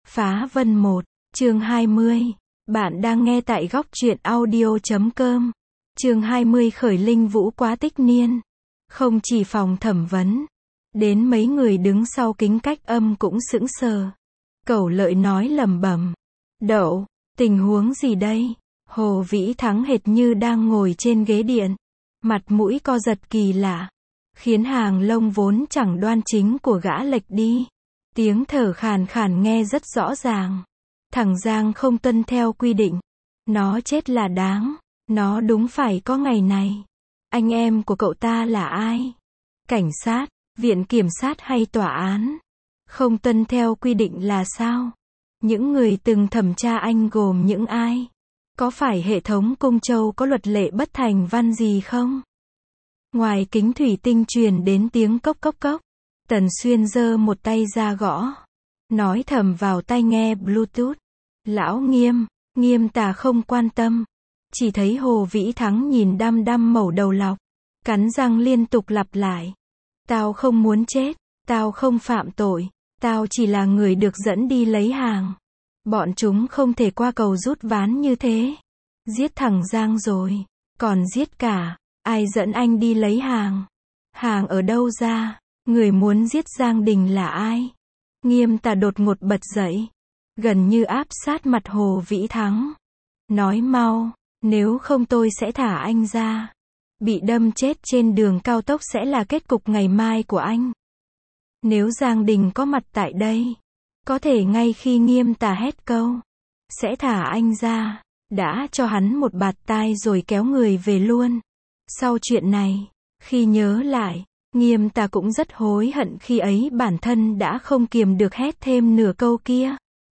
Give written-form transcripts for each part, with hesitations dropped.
Phá Vân 1, chương 20. Bạn đang nghe tại góc truyện audio.com. Chương 20 khởi linh vũ quá tích niên. Không chỉ phòng thẩm vấn, đến mấy người đứng sau kính cách âm cũng sững sờ. Cẩu Lợi nói lẩm bẩm. Đậu, tình huống gì đây? Hồ Vĩ Thắng hệt như đang ngồi trên ghế điện. Mặt mũi co giật kỳ lạ, khiến hàng lông vốn chẳng đoan chính của gã lệch đi. Tiếng thở khàn khàn nghe rất rõ ràng. Thằng Giang không tuân theo quy định. Nó chết là đáng. Nó đúng phải có ngày này. Anh em của cậu ta là ai? Cảnh sát, viện kiểm sát hay tòa án? Không tuân theo quy định là sao? Những người từng thẩm tra anh gồm những ai? Có phải hệ thống Cung Châu có luật lệ bất thành văn gì không? Ngoài kính thủy tinh truyền đến tiếng cốc cốc cốc. Tần Xuyên giơ một tay ra gõ. Nói thầm vào tai nghe Bluetooth. Lão Nghiêm, Nghiêm Tà không quan tâm. Chỉ thấy Hồ Vĩ Thắng nhìn đăm đăm mẩu đầu lọc. Cắn răng liên tục lặp lại. Tao không muốn chết. Tao không phạm tội. Tao chỉ là người được dẫn đi lấy hàng. Bọn chúng không thể qua cầu rút ván như thế. Giết thằng Giang rồi. Còn giết cả. Ai dẫn anh đi lấy hàng? Hàng ở đâu ra? Người muốn giết Giang Đình là ai? Nghiêm Tà đột ngột bật dậy. Gần như áp sát mặt Hồ Vĩ Thắng. Nói mau, nếu không tôi sẽ thả anh ra. Bị đâm chết trên đường cao tốc sẽ là kết cục ngày mai của anh. Nếu Giang Đình có mặt tại đây, có thể ngay khi Nghiêm Tà hét câu sẽ thả anh ra, đã cho hắn một bạt tai rồi kéo người về luôn. Sau chuyện này, khi nhớ lại, Nghiêm Tà cũng rất hối hận khi ấy bản thân đã không kiềm được hét thêm nửa câu kia.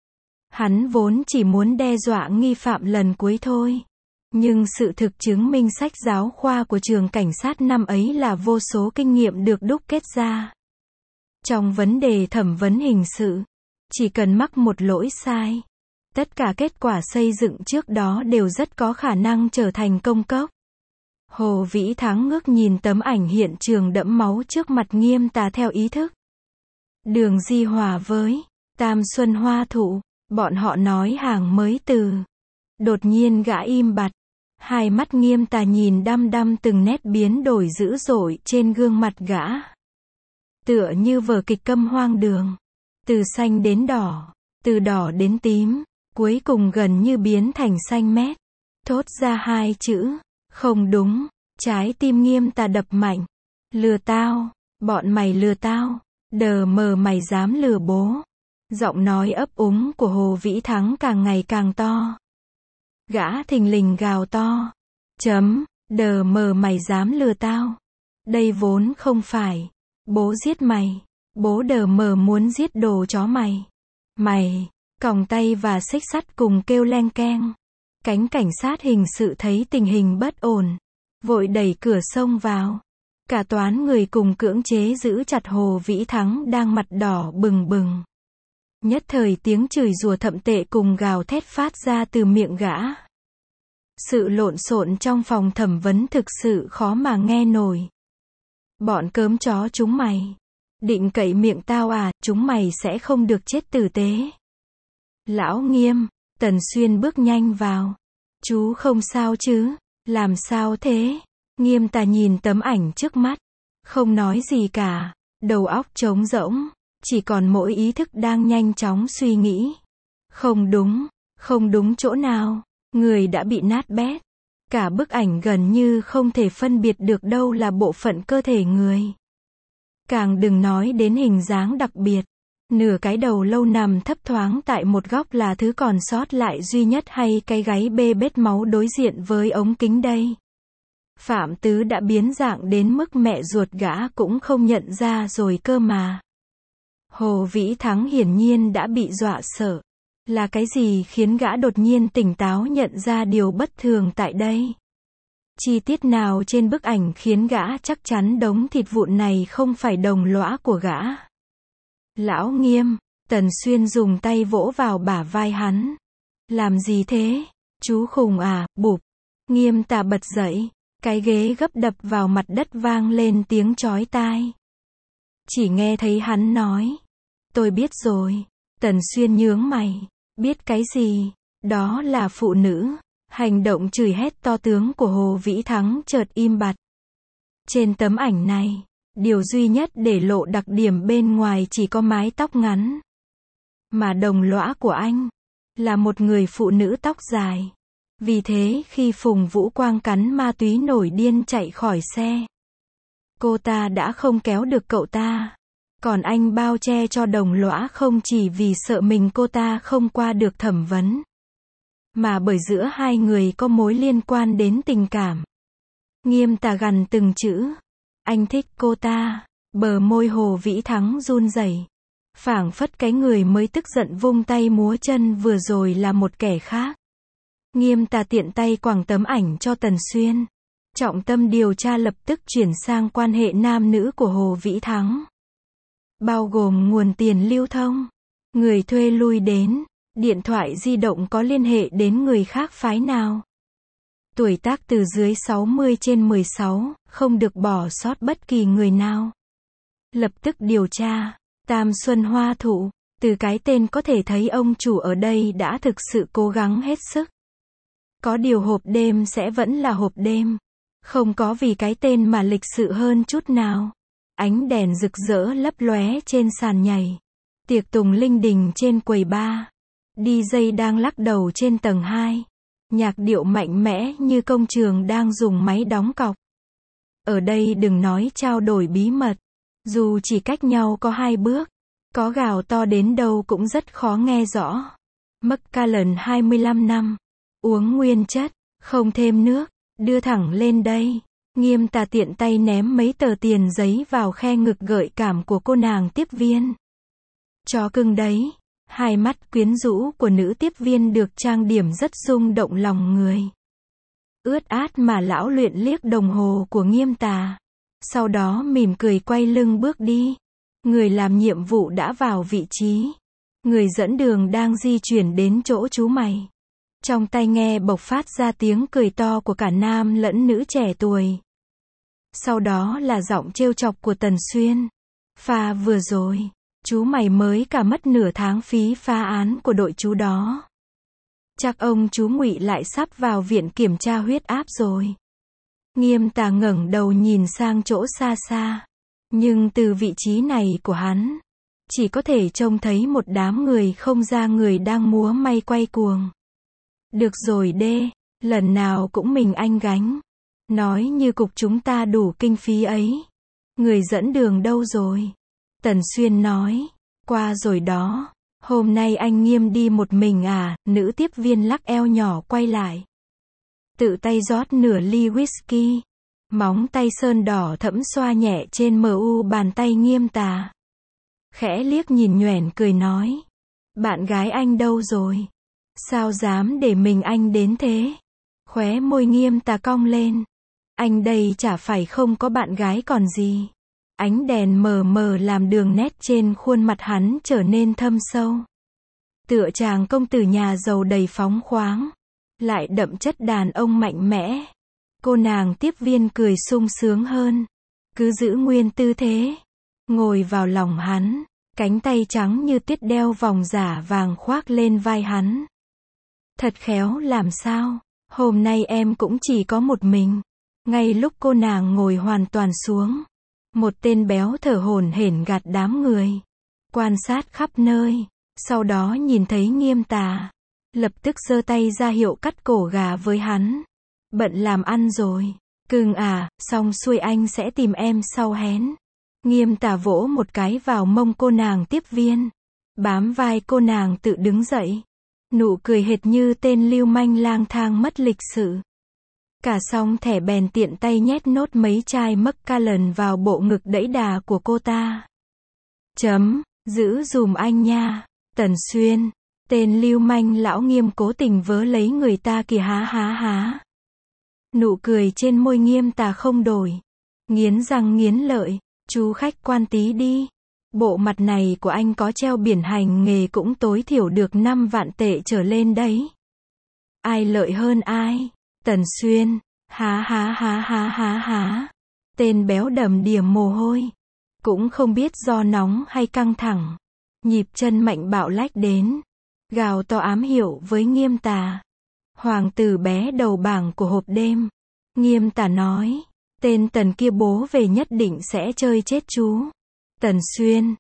Hắn vốn chỉ muốn đe dọa nghi phạm lần cuối thôi. Nhưng sự thực chứng minh sách giáo khoa của trường cảnh sát năm ấy là vô số kinh nghiệm được đúc kết ra. Trong vấn đề thẩm vấn hình sự, chỉ cần mắc một lỗi sai, tất cả kết quả xây dựng trước đó đều rất có khả năng trở thành công cốc. Hồ Vĩ Thắng ngước nhìn tấm ảnh hiện trường đẫm máu trước mặt Nghiêm Tà theo ý thức. Đường Di Hòa với Tam Xuân Hoa Thụ, bọn họ nói hàng mới từ. Đột nhiên gã im bặt. Hai mắt Nghiêm Tà nhìn đăm đăm từng nét biến đổi dữ dội trên gương mặt gã. Tựa như vở kịch câm hoang đường. Từ xanh đến đỏ, từ đỏ đến tím, cuối cùng gần như biến thành xanh mét. Thốt ra hai chữ. Không đúng. Trái tim Nghiêm Tà đập mạnh. Lừa tao. Bọn mày lừa tao. Đờ mờ mày dám lừa bố. Giọng nói ấp úng của Hồ Vĩ Thắng càng ngày càng to. Gã thình lình gào to. Đờ mờ mày dám lừa tao. Đây vốn không phải. Bố giết mày. Bố đờ mờ muốn giết đồ chó mày. Mày. Còng tay và xích sắt cùng kêu leng keng. Cánh cảnh sát hình sự thấy tình hình bất ổn. Vội đẩy cửa xông vào. Cả toán người cùng cưỡng chế giữ chặt Hồ Vĩ Thắng đang mặt đỏ bừng bừng. Nhất thời tiếng chửi rủa thậm tệ cùng gào thét phát ra từ miệng gã. Sự lộn xộn trong phòng thẩm vấn thực sự khó mà nghe nổi. Bọn cớm chó chúng mày. Định cậy miệng tao à, chúng mày sẽ không được chết tử tế. Lão Nghiêm, Tần Xuyên bước nhanh vào. Chú không sao chứ? Làm sao thế? Nghiêm Tà nhìn tấm ảnh trước mắt. Không nói gì cả. Đầu óc trống rỗng. Chỉ còn mỗi ý thức đang nhanh chóng suy nghĩ. Không đúng. Không đúng chỗ nào. Người đã bị nát bét. Cả bức ảnh gần như không thể phân biệt được đâu là bộ phận cơ thể người. Càng đừng nói đến hình dáng đặc biệt. Nửa cái đầu lâu nằm thấp thoáng tại một góc là thứ còn sót lại duy nhất hay cái gáy bê bết máu đối diện với ống kính đây. Phạm Tứ đã biến dạng đến mức mẹ ruột gã cũng không nhận ra rồi cơ mà. Hồ Vĩ Thắng hiển nhiên đã bị dọa sợ. Là cái gì khiến gã đột nhiên tỉnh táo nhận ra điều bất thường tại đây? Chi tiết nào trên bức ảnh khiến gã chắc chắn đống thịt vụn này không phải đồng lõa của gã? Lão Nghiêm, Tần Xuyên dùng tay vỗ vào bả vai hắn. Làm gì thế? Chú khùng à? Bụp. Nghiêm Tà bật dậy. Cái ghế gấp đập vào mặt đất vang lên tiếng chói tai. Chỉ nghe thấy hắn nói. Tôi biết rồi. Tần Xuyên nhướng mày. Biết cái gì? Đó là phụ nữ. Hành động chửi hét to tướng của Hồ Vĩ Thắng chợt im bặt. Trên tấm ảnh này, điều duy nhất để lộ đặc điểm bên ngoài chỉ có mái tóc ngắn. Mà đồng lõa của anh là một người phụ nữ tóc dài. Vì thế khi Phùng Vũ Quang cắn ma túy nổi điên chạy khỏi xe, cô ta đã không kéo được cậu ta. Còn anh bao che cho đồng lõa không chỉ vì sợ mình cô ta không qua được thẩm vấn, mà bởi giữa hai người có mối liên quan đến tình cảm. Nghiêm Tà gằn từng chữ. Anh thích cô ta. Bờ môi Hồ Vĩ Thắng run rẩy. Phảng phất cái người mới tức giận vung tay múa chân vừa rồi là một kẻ khác. Nghiêm Tà tiện tay quẳng tấm ảnh cho Tần Xuyên. Trọng tâm điều tra lập tức chuyển sang quan hệ nam nữ của Hồ Vĩ Thắng. Bao gồm nguồn tiền lưu thông, người thuê lui đến, điện thoại di động có liên hệ đến người khác phái nào. Tuổi tác từ dưới 60/16, không được bỏ sót bất kỳ người nào. Lập tức điều tra. Tam Xuân Hoa Thụ, từ cái tên có thể thấy ông chủ ở đây đã thực sự cố gắng hết sức. Có điều hộp đêm sẽ vẫn là hộp đêm. Không có vì cái tên mà lịch sự hơn chút nào. Ánh đèn rực rỡ lấp lóe trên sàn nhảy. Tiệc tùng linh đình trên quầy bar. DJ đang lắc đầu trên tầng 2. Nhạc điệu mạnh mẽ như công trường đang dùng máy đóng cọc. Ở đây đừng nói trao đổi bí mật. Dù chỉ cách nhau có 2 bước, có gào to đến đâu cũng rất khó nghe rõ. Macallan 25 năm. Uống nguyên chất, không thêm nước, đưa thẳng lên đây. Nghiêm Tà tiện tay ném mấy tờ tiền giấy vào khe ngực gợi cảm của cô nàng tiếp viên. Chó cưng đấy. Hai mắt quyến rũ của nữ tiếp viên được trang điểm rất rung động lòng người. Ướt át mà lão luyện liếc đồng hồ của Nghiêm Tà. Sau đó mỉm cười quay lưng bước đi. Người làm nhiệm vụ đã vào vị trí. Người dẫn đường đang di chuyển đến chỗ chú mày. Trong tai nghe bộc phát ra tiếng cười to của cả nam lẫn nữ trẻ tuổi. Sau đó là giọng trêu chọc của Tần Xuyên. Pha vừa rồi, chú mày mới cả mất nửa tháng phí phá án của đội chú đó. Chắc ông chú Ngụy lại sắp vào viện kiểm tra huyết áp rồi. Nghiêm Tà ngẩng đầu nhìn sang chỗ xa xa. Nhưng từ vị trí này của hắn, chỉ có thể trông thấy một đám người không ra người đang múa may quay cuồng. Được rồi đê, lần nào cũng mình anh gánh. Nói như cục chúng ta đủ kinh phí ấy. Người dẫn đường đâu rồi? Tần Xuyên nói. Qua rồi đó. Hôm nay anh Nghiêm đi một mình à? Nữ tiếp viên lắc eo nhỏ quay lại. Tự tay rót nửa ly whisky. Móng tay sơn đỏ thẫm xoa nhẹ trên mu bàn tay Nghiêm Tà. Khẽ liếc nhìn nhoẻn cười nói. Bạn gái anh đâu rồi? Sao dám để mình anh đến thế? Khóe môi Nghiêm Tà cong lên. Anh đây chả phải không có bạn gái còn gì. Ánh đèn mờ mờ làm đường nét trên khuôn mặt hắn trở nên thâm sâu. Tựa chàng công tử nhà giàu đầy phóng khoáng. Lại đậm chất đàn ông mạnh mẽ. Cô nàng tiếp viên cười sung sướng hơn. Cứ giữ nguyên tư thế. Ngồi vào lòng hắn. Cánh tay trắng như tuyết đeo vòng giả vàng khoác lên vai hắn. Thật khéo làm sao? Hôm nay em cũng chỉ có một mình. Ngay lúc cô nàng ngồi hoàn toàn xuống. Một tên béo thở hổn hển gạt đám người. Quan sát khắp nơi. Sau đó nhìn thấy Nghiêm Tà. Lập tức giơ tay ra hiệu cắt cổ gà với hắn. Bận làm ăn rồi. Cưng à, xong xuôi anh sẽ tìm em sau hén. Nghiêm Tà vỗ một cái vào mông cô nàng tiếp viên. Bám vai cô nàng tự đứng dậy. Nụ cười hệt như tên lưu manh lang thang mất lịch sự. Cả xong thẻ bèn tiện tay nhét nốt mấy chai Macallan vào bộ ngực đẫy đà của cô ta. Giữ dùm anh nha. Tần Xuyên. Tên lưu manh lão Nghiêm cố tình vớ lấy người ta kìa há há há. Nụ cười trên môi Nghiêm Tà không đổi. Nghiến răng nghiến lợi. Chú khách quan tí đi. Bộ mặt này của anh có treo biển hành nghề cũng tối thiểu được 5 vạn tệ trở lên đấy. Ai lợi hơn ai? Tần Xuyên. Há há há há há há. Tên béo đầm đìa mồ hôi. Cũng không biết do nóng hay căng thẳng. Nhịp chân mạnh bạo lách đến, gào to ám hiệu với Nghiêm Tà. Hoàng tử bé đầu bảng của hộp đêm. Nghiêm Tà nói, tên Tần kia bố về nhất định sẽ chơi chết chú. Tần Xuyên,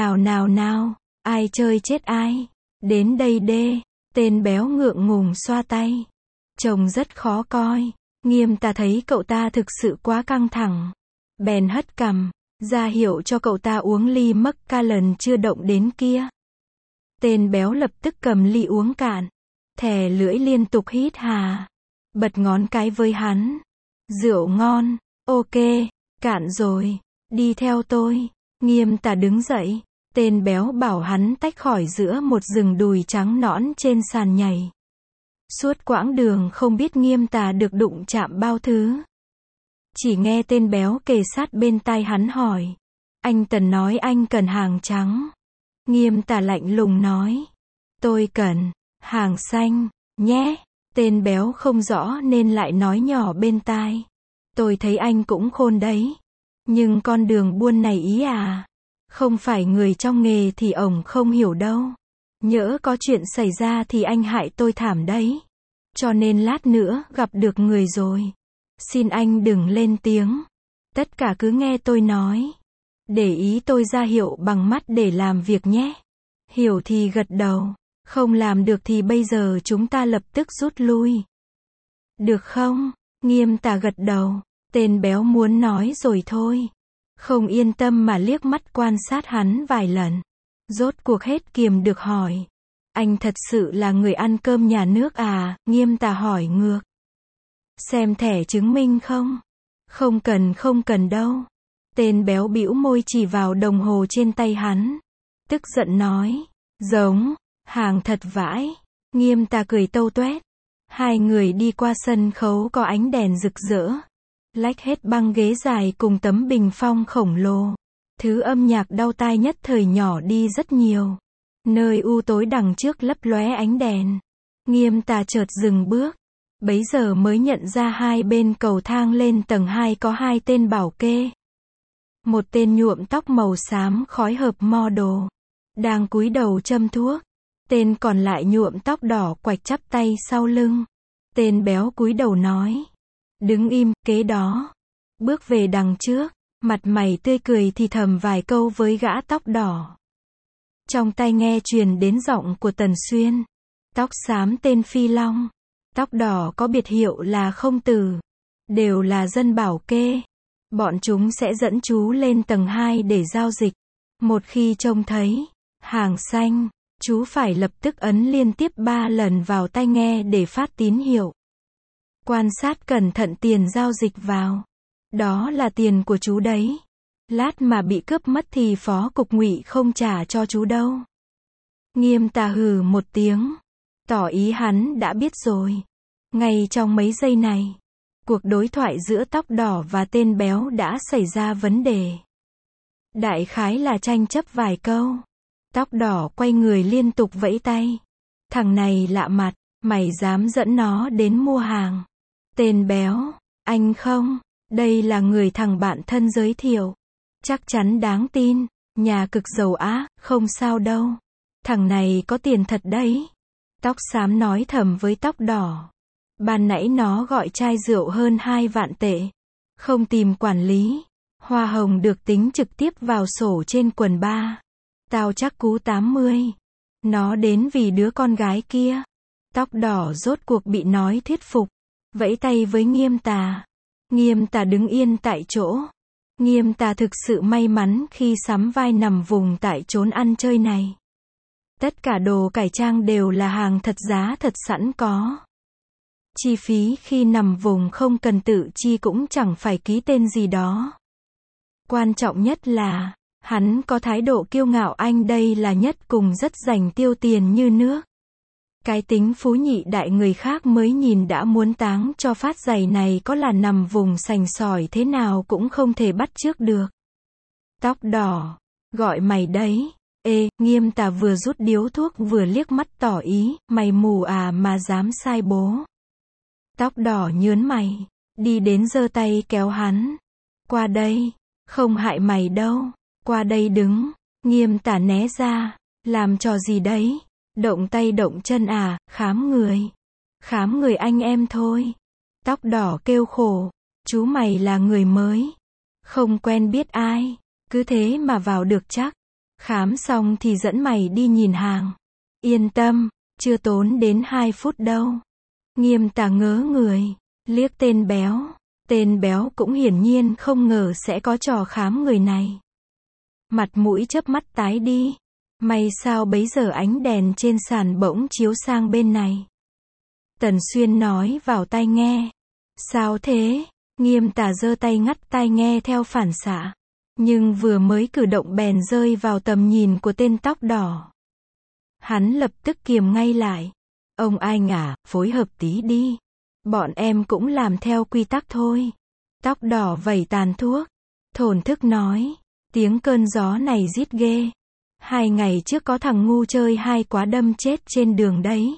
nào, ai chơi chết ai? Đến đây đê. Tên béo ngượng ngùng xoa tay. Trông rất khó coi. Nghiêm Tà thấy cậu ta thực sự quá căng thẳng. Bèn hất cằm, ra hiệu cho cậu ta uống ly Macallan chưa động đến kia. Tên béo lập tức cầm ly uống cạn. Thè lưỡi liên tục hít hà. Bật ngón cái với hắn. Rượu ngon, ok, cạn rồi, đi theo tôi. Nghiêm Tà đứng dậy. Tên béo bảo hắn tách khỏi giữa một rừng đùi trắng nõn trên sàn nhảy. Suốt quãng đường không biết Nghiêm Tà được đụng chạm bao thứ. Chỉ nghe tên béo kề sát bên tai hắn hỏi. Anh Tần nói anh cần hàng trắng. Nghiêm Tà lạnh lùng nói. Tôi cần hàng xanh, nhé. Tên béo không rõ nên lại nói nhỏ bên tai. Tôi thấy anh cũng khôn đấy. Nhưng con đường buôn này ý à? Không phải người trong nghề thì ổng không hiểu đâu. Nhỡ có chuyện xảy ra thì anh hại tôi thảm đấy. Cho nên lát nữa gặp được người rồi. Xin anh đừng lên tiếng. Tất cả cứ nghe tôi nói. Để ý tôi ra hiệu bằng mắt để làm việc nhé. Hiểu thì gật đầu. Không làm được thì bây giờ chúng ta lập tức rút lui. Được không? Nghiêm Tà gật đầu. Tên béo muốn nói rồi thôi. Không yên tâm mà liếc mắt quan sát hắn vài lần. Rốt cuộc hết kiềm được hỏi. Anh thật sự là người ăn cơm nhà nước à? Nghiêm Tà hỏi ngược. Xem thẻ chứng minh không? Không cần đâu. Tên béo bĩu môi chỉ vào đồng hồ trên tay hắn. Tức giận nói. Giống, hàng thật vãi. Nghiêm Tà cười tâu tuét. Hai người đi qua sân khấu có ánh đèn rực rỡ. Lách hết băng ghế dài cùng tấm bình phong khổng lồ. Thứ âm nhạc đau tai nhất thời nhỏ đi rất nhiều. Nơi u tối đằng trước lấp lóe ánh đèn. Nghiêm Tà chợt dừng bước. Bấy giờ mới nhận ra hai bên cầu thang lên tầng 2 có hai tên bảo kê. Một tên nhuộm tóc màu xám khói hợp model. Đang cúi đầu châm thuốc. Tên còn lại nhuộm tóc đỏ quạch chắp tay sau lưng. Tên béo cúi đầu nói. Đứng im, kế đó. Bước về đằng trước. Mặt mày tươi cười thì thầm vài câu với gã tóc đỏ. Trong tai nghe truyền đến giọng của Tần Xuyên. Tóc xám tên Phi Long. Tóc đỏ có biệt hiệu là Không Tử. Đều là dân bảo kê. Bọn chúng sẽ dẫn chú lên tầng 2 để giao dịch. Một khi trông thấy hàng xanh, chú phải lập tức ấn liên tiếp 3 lần vào tai nghe để phát tín hiệu. Quan sát cẩn thận tiền giao dịch vào. Đó là tiền của chú đấy. Lát mà bị cướp mất thì phó cục Ngụy không trả cho chú đâu. Nghiêm Tà hừ một tiếng. Tỏ ý hắn đã biết rồi. Ngay trong mấy giây này, cuộc đối thoại giữa tóc đỏ và tên béo đã xảy ra vấn đề. Đại khái là tranh chấp vài câu. Tóc đỏ quay người liên tục vẫy tay. Thằng này lạ mặt, mày dám dẫn nó đến mua hàng. Tên béo, anh không, đây là người thằng bạn thân giới thiệu. Chắc chắn đáng tin, nhà cực giàu á, không sao đâu. Thằng này có tiền thật đấy. Tóc xám nói thầm với tóc đỏ. Ban nãy nó gọi chai rượu hơn 2 vạn tệ. Không tìm quản lý. Hoa hồng được tính trực tiếp vào sổ trên quần ba. Tao chắc cú 80. Nó đến vì đứa con gái kia. Tóc đỏ rốt cuộc bị nói thuyết phục. Vẫy tay với Nghiêm Tà. Nghiêm Tà đứng yên tại chỗ. Nghiêm Tà thực sự may mắn khi sắm vai nằm vùng tại chốn ăn chơi này. Tất cả đồ cải trang đều là hàng thật giá thật sẵn có. Chi phí khi nằm vùng không cần tự chi cũng chẳng phải ký tên gì đó. Quan trọng nhất là, hắn có thái độ kiêu ngạo anh đây là nhất cùng rất dành tiêu tiền như nước. Cái tính phú nhị đại người khác mới nhìn đã muốn táng cho phát giày này có là nằm vùng sành sỏi thế nào cũng không thể bắt chước được. Tóc đỏ, gọi mày đấy. Ê, Nghiêm Tà vừa rút điếu thuốc vừa liếc mắt tỏ ý, mày mù à mà dám sai bố. Tóc đỏ nhớn mày, đi đến giơ tay kéo hắn. Qua đây, không hại mày đâu, qua đây đứng. Nghiêm Tà né ra, Làm trò gì đấy? Động tay động chân à, khám người. Khám người anh em thôi. Tóc đỏ kêu khổ. Chú mày là người mới. Không quen biết ai. Cứ thế mà vào được chắc. Khám xong thì dẫn mày đi nhìn hàng. Yên tâm, chưa tốn đến 2 phút đâu. Nghiêm Tà ngớ người. Liếc tên béo. Tên béo cũng hiển nhiên không ngờ sẽ có trò khám người này. Mặt mũi chớp mắt tái đi. May sao bấy giờ ánh đèn trên sàn bỗng chiếu sang bên này. Tần Xuyên nói vào tai nghe. Sao thế? Nghiêm Tà giơ tay ngắt tai nghe theo phản xạ. Nhưng vừa mới cử động bèn rơi vào tầm nhìn của tên tóc đỏ. Hắn lập tức kiềm ngay lại. Ông anh à, phối hợp tí đi. Bọn em cũng làm theo quy tắc thôi. Tóc đỏ vẩy tàn thuốc. Thổn thức nói. Tiếng cơn gió này rít ghê. 2 ngày trước có thằng ngu chơi hai quá đâm chết trên đường đấy.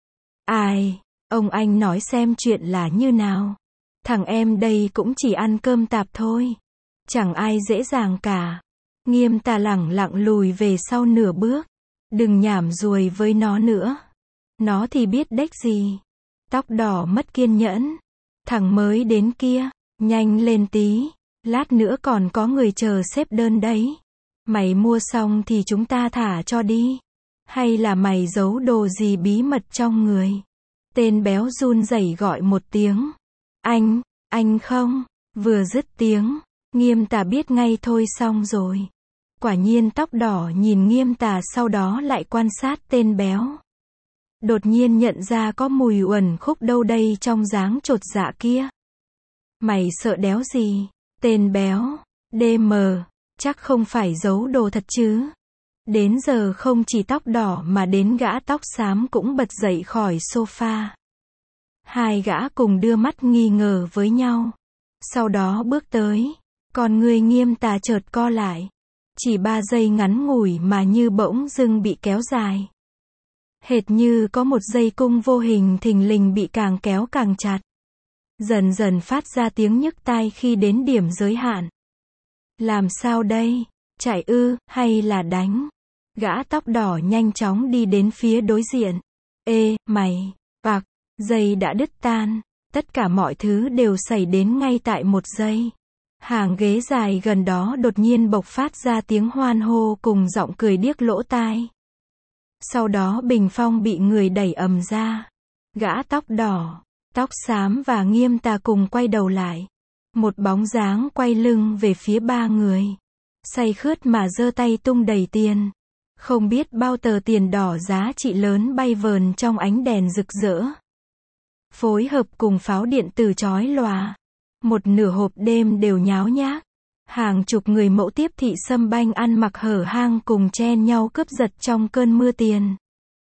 Ai? Ông anh nói xem chuyện là như nào. Thằng em đây cũng chỉ ăn cơm tạp thôi. Chẳng ai dễ dàng cả. Nghiêm Tà lẳng lặng lùi về sau nửa bước. Đừng nhảm ruồi với nó nữa. Nó thì biết đếch gì. Tóc đỏ mất kiên nhẫn. Thằng mới đến kia, nhanh lên tí. Lát nữa còn có người chờ xếp đơn đấy. Mày mua xong thì chúng ta thả cho đi. Hay là mày giấu đồ gì bí mật trong người? Tên béo run rẩy gọi một tiếng. Anh không. Vừa dứt tiếng, Nghiêm Tà biết ngay thôi xong rồi. Quả nhiên tóc đỏ nhìn Nghiêm Tà sau đó lại quan sát tên béo. Đột nhiên nhận ra có mùi uẩn khúc đâu đây trong dáng chột dạ kia. Mày sợ đéo gì? Tên béo. DM. Chắc không phải giấu đồ thật chứ? Đến giờ không chỉ tóc đỏ mà đến gã tóc xám cũng bật dậy khỏi sofa. Hai gã cùng đưa mắt nghi ngờ với nhau. Sau đó bước tới. Còn người Nghiêm Tà chợt co lại. Chỉ 3 giây ngắn ngủi mà như bỗng dưng bị kéo dài. Hệt như có một dây cung vô hình thình lình bị càng kéo càng chặt. Dần dần phát ra tiếng nhức tai khi đến điểm giới hạn. Làm sao đây? Chạy ư, hay là đánh? Gã tóc đỏ nhanh chóng đi đến phía đối diện. Ê, mày! Vạc! Dây đã đứt tan. Tất cả mọi thứ đều xảy đến ngay tại 1 giây. Hàng ghế dài gần đó đột nhiên bộc phát ra tiếng hoan hô cùng giọng cười điếc lỗ tai. Sau đó bình phong bị người đẩy ầm ra. Gã tóc đỏ, tóc xám và Nghiêm Tà cùng quay đầu lại. Một bóng dáng quay lưng về phía 3 người. Say khướt mà giơ tay tung đầy tiền. Không biết bao tờ tiền đỏ giá trị lớn bay vờn trong ánh đèn rực rỡ. Phối hợp cùng pháo điện tử chói lòa. Một nửa hộp đêm đều nháo nhác. Hàng chục người mẫu tiếp thị sâm banh ăn mặc hở hang cùng chen nhau cướp giật trong cơn mưa tiền.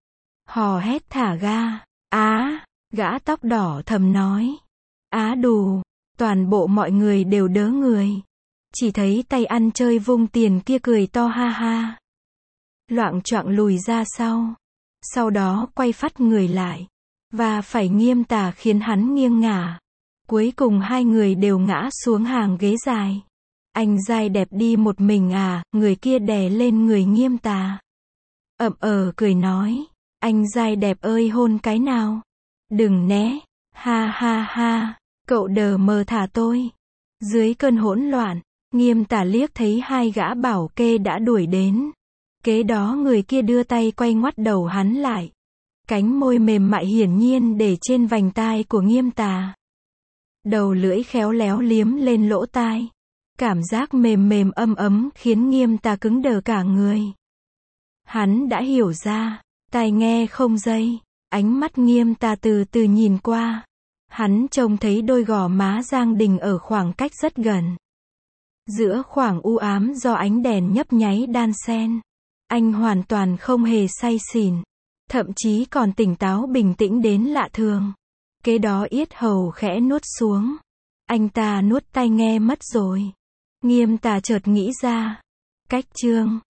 Hò hét thả ga. Á, gã tóc đỏ thầm nói. Á đù, toàn bộ mọi người đều đớ người. Chỉ thấy tay ăn chơi vung tiền kia cười to ha ha. Loạng choạng lùi ra sau. Sau đó quay phắt người lại. Và phải Nghiêm Tà khiến hắn nghiêng ngả. Cuối cùng 2 người đều ngã xuống hàng ghế dài. Anh dai đẹp đi một mình à? Người kia đè lên người Nghiêm Tà. Cười nói. Anh dai đẹp ơi hôn cái nào? Đừng né. Ha ha ha. Cậu đờ mờ thả tôi. Dưới cơn hỗn loạn, Nghiêm Tà liếc thấy 2 gã bảo kê đã đuổi đến. Kế đó người kia đưa tay quay ngoắt đầu hắn lại. Cánh môi mềm mại hiển nhiên để trên vành tai của Nghiêm Tà. Đầu lưỡi khéo léo liếm lên lỗ tai. Cảm giác mềm mềm ấm ấm khiến Nghiêm Tà cứng đờ cả người. Hắn đã hiểu ra. Tai nghe không dây. Ánh mắt Nghiêm Tà từ từ nhìn qua. Hắn trông thấy đôi gò má Giang Đình ở khoảng cách rất gần. Giữa khoảng u ám do ánh đèn nhấp nháy đan xen. Anh hoàn toàn không hề say xỉn. Thậm chí còn tỉnh táo bình tĩnh đến lạ thường. Kế đó yết hầu khẽ nuốt xuống. Anh ta nuốt tai nghe mất rồi. Nghiêm Tà chợt nghĩ ra. Cách chương